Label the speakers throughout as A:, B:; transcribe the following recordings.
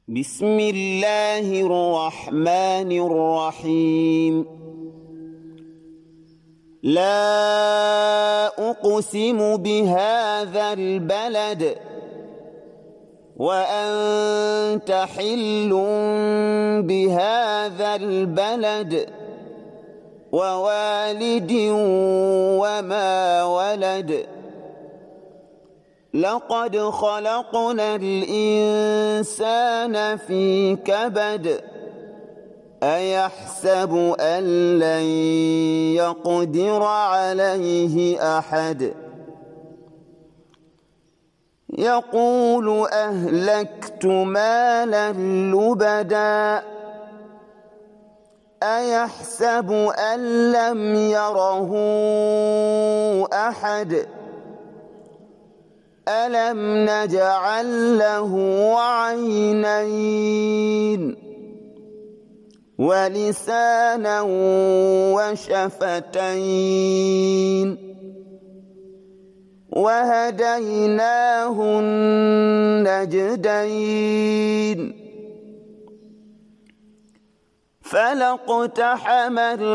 A: بسم الله الرحمن الرحيم. لا أقسم بهذا البلد وأنت حل بهذا البلد ووالد وما ولد. لقد خلقنا الإنسان في كبد. أيحسب أن لن يقدر عليه أحد. يقول أهلكت مالا لبدا. أيحسب أن لم يره أحد. ألم نجعل له عينين ولسانا وشفتين وهديناه النجدين. فلاقتحم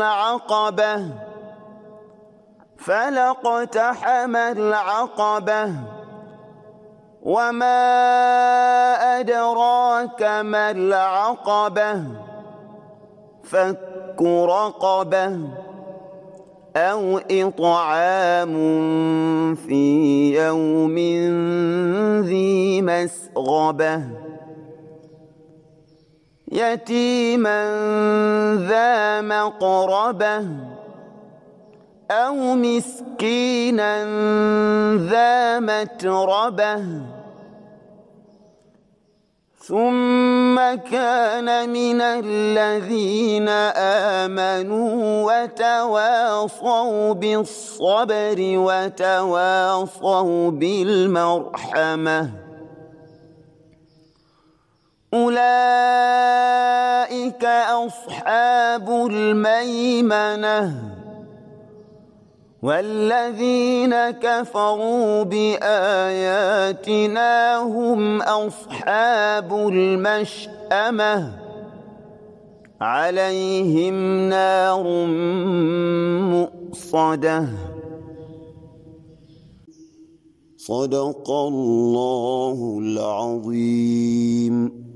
A: العقبة وما أدراك ما العقبة. فك رقبة أو إطعام في يوم ذي مسغبة. يتيما ذا مقربة أو مسكينا ذا متربة. ثم كان من الذين آمنوا وتواصوا بالصبر وتواصوا بالمرحمة. أولئك أصحاب الميمنة. والذين كفروا بآياتنا هم أصحاب المشأمة. عليهم نار مؤصدة. صدق الله العظيم.